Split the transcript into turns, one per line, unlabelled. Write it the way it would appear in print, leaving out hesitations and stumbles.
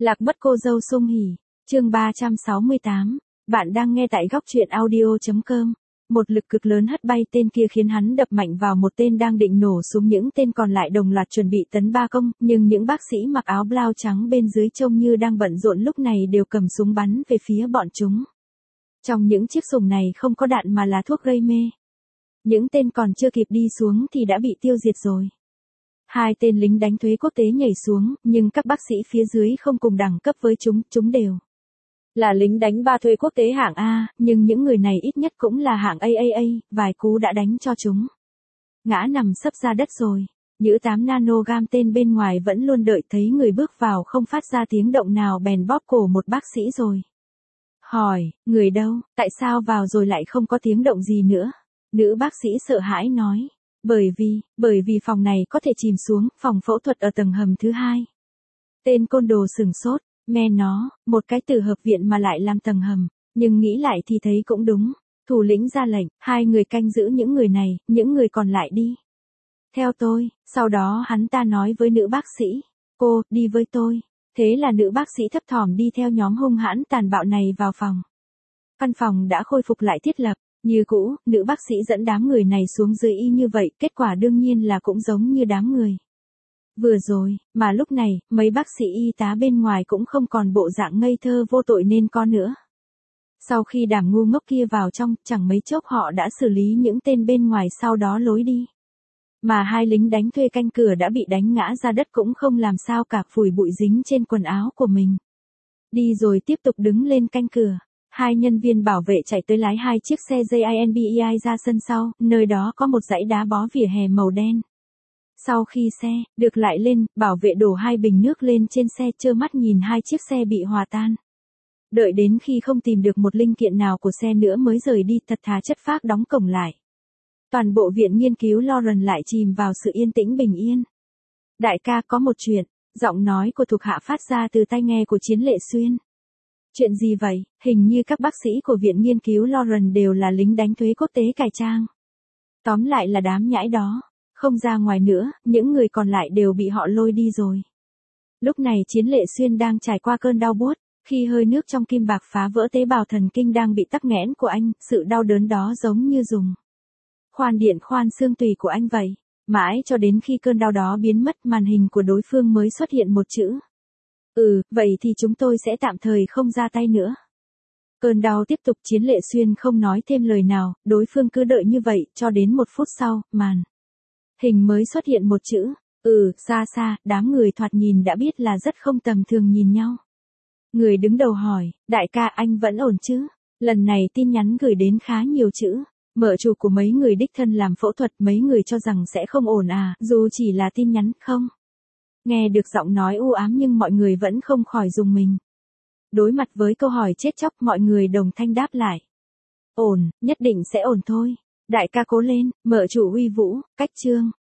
Lạc mất cô dâu sung hỉ, chương 368, bạn đang nghe tại góc truyện audio.com. Một lực cực lớn hất bay tên kia khiến hắn đập mạnh vào một tên đang định nổ súng, những tên còn lại đồng loạt chuẩn bị tấn ba công, nhưng những bác sĩ mặc áo blau trắng bên dưới trông như đang bận rộn lúc này đều cầm súng bắn về phía bọn chúng. Trong những chiếc súng này không có đạn mà là thuốc gây mê. Những tên còn chưa kịp đi xuống thì đã bị tiêu diệt rồi. Hai tên lính đánh thuế quốc tế nhảy xuống, nhưng các bác sĩ phía dưới không cùng đẳng cấp với chúng đều là lính đánh ba thuê quốc tế hạng A, nhưng những người này ít nhất cũng là hạng AAA, vài cú đã đánh cho chúng ngã nằm sấp ra đất rồi. Nhữ 8 nanogam tên bên ngoài vẫn luôn đợi thấy người bước vào không phát ra tiếng động nào bèn bóp cổ một bác sĩ rồi hỏi, người đâu, tại sao vào rồi lại không có tiếng động gì nữa? Nữ bác sĩ sợ hãi nói, bởi vì phòng này có thể chìm xuống, phòng phẫu thuật ở tầng hầm thứ 2. Tên côn đồ sửng sốt, mẹ nó, một cái từ hợp viện mà lại làm tầng hầm, nhưng nghĩ lại thì thấy cũng đúng. Thủ lĩnh ra lệnh, hai người canh giữ những người này, những người còn lại đi theo tôi. Sau đó hắn ta nói với nữ bác sĩ, cô, đi với tôi. Thế là nữ bác sĩ thấp thỏm đi theo nhóm hung hãn tàn bạo này vào phòng. Căn phòng đã khôi phục lại thiết lập như cũ, nữ bác sĩ dẫn đám người này xuống dưới y như vậy, kết quả đương nhiên là cũng giống như đám người vừa rồi, mà lúc này, mấy bác sĩ y tá bên ngoài cũng không còn bộ dạng ngây thơ vô tội nên có nữa. Sau khi đám ngu ngốc kia vào trong, chẳng mấy chốc họ đã xử lý những tên bên ngoài, sau đó lối đi. Mà hai lính đánh thuê canh cửa đã bị đánh ngã ra đất cũng không làm sao cả, phủi bụi dính trên quần áo của mình. Đi rồi tiếp tục đứng lên canh cửa. Hai nhân viên bảo vệ chạy tới lái hai chiếc xe JINBEI ra sân sau, nơi đó có một dãy đá bó vỉa hè màu đen. Sau khi xe được lại lên, bảo vệ đổ hai bình nước lên trên xe, trơ mắt nhìn hai chiếc xe bị hòa tan. Đợi đến khi không tìm được một linh kiện nào của xe nữa mới rời đi, thật thà chất phác đóng cổng lại. Toàn bộ viện nghiên cứu Lauren lại chìm vào sự yên tĩnh bình yên. Đại ca, có một chuyện, giọng nói của thuộc hạ phát ra từ tai nghe của Chiến Lệ Xuyên. Chuyện gì vậy? Hình như các bác sĩ của viện nghiên cứu Lauren đều là lính đánh thuế quốc tế cải trang. Tóm lại là đám nhãi đó không ra ngoài nữa, những người còn lại đều bị họ lôi đi rồi. Lúc này Chiến Lệ Xuyên đang trải qua cơn đau buốt, khi hơi nước trong kim bạc phá vỡ tế bào thần kinh đang bị tắc nghẽn của anh, sự đau đớn đó giống như dùng khoan điện khoan xương tùy của anh vậy. Mãi cho đến khi cơn đau đó biến mất, màn hình của đối phương mới xuất hiện một chữ. Vậy thì chúng tôi sẽ tạm thời không ra tay nữa. Cơn đau tiếp tục, Chiến Lệ Xuyên không nói thêm lời nào, đối phương cứ đợi như vậy, cho đến 1 phút sau, màn hình mới xuất hiện một chữ. Xa xa, đám người thoạt nhìn đã biết là rất không tầm thường nhìn nhau. Người đứng đầu hỏi, đại ca, anh vẫn ổn chứ? Lần này tin nhắn gửi đến khá nhiều chữ. Mợ chủ của mấy người đích thân làm phẫu thuật, mấy người cho rằng sẽ không ổn à, dù chỉ là tin nhắn, không. Nghe được giọng nói u ám nhưng mọi người vẫn không khỏi rùng mình. Đối mặt với câu hỏi chết chóc, mọi người đồng thanh đáp lại. Ổn, nhất định sẽ ổn thôi. Đại ca cố lên, mợ chủ uy vũ, cách chương.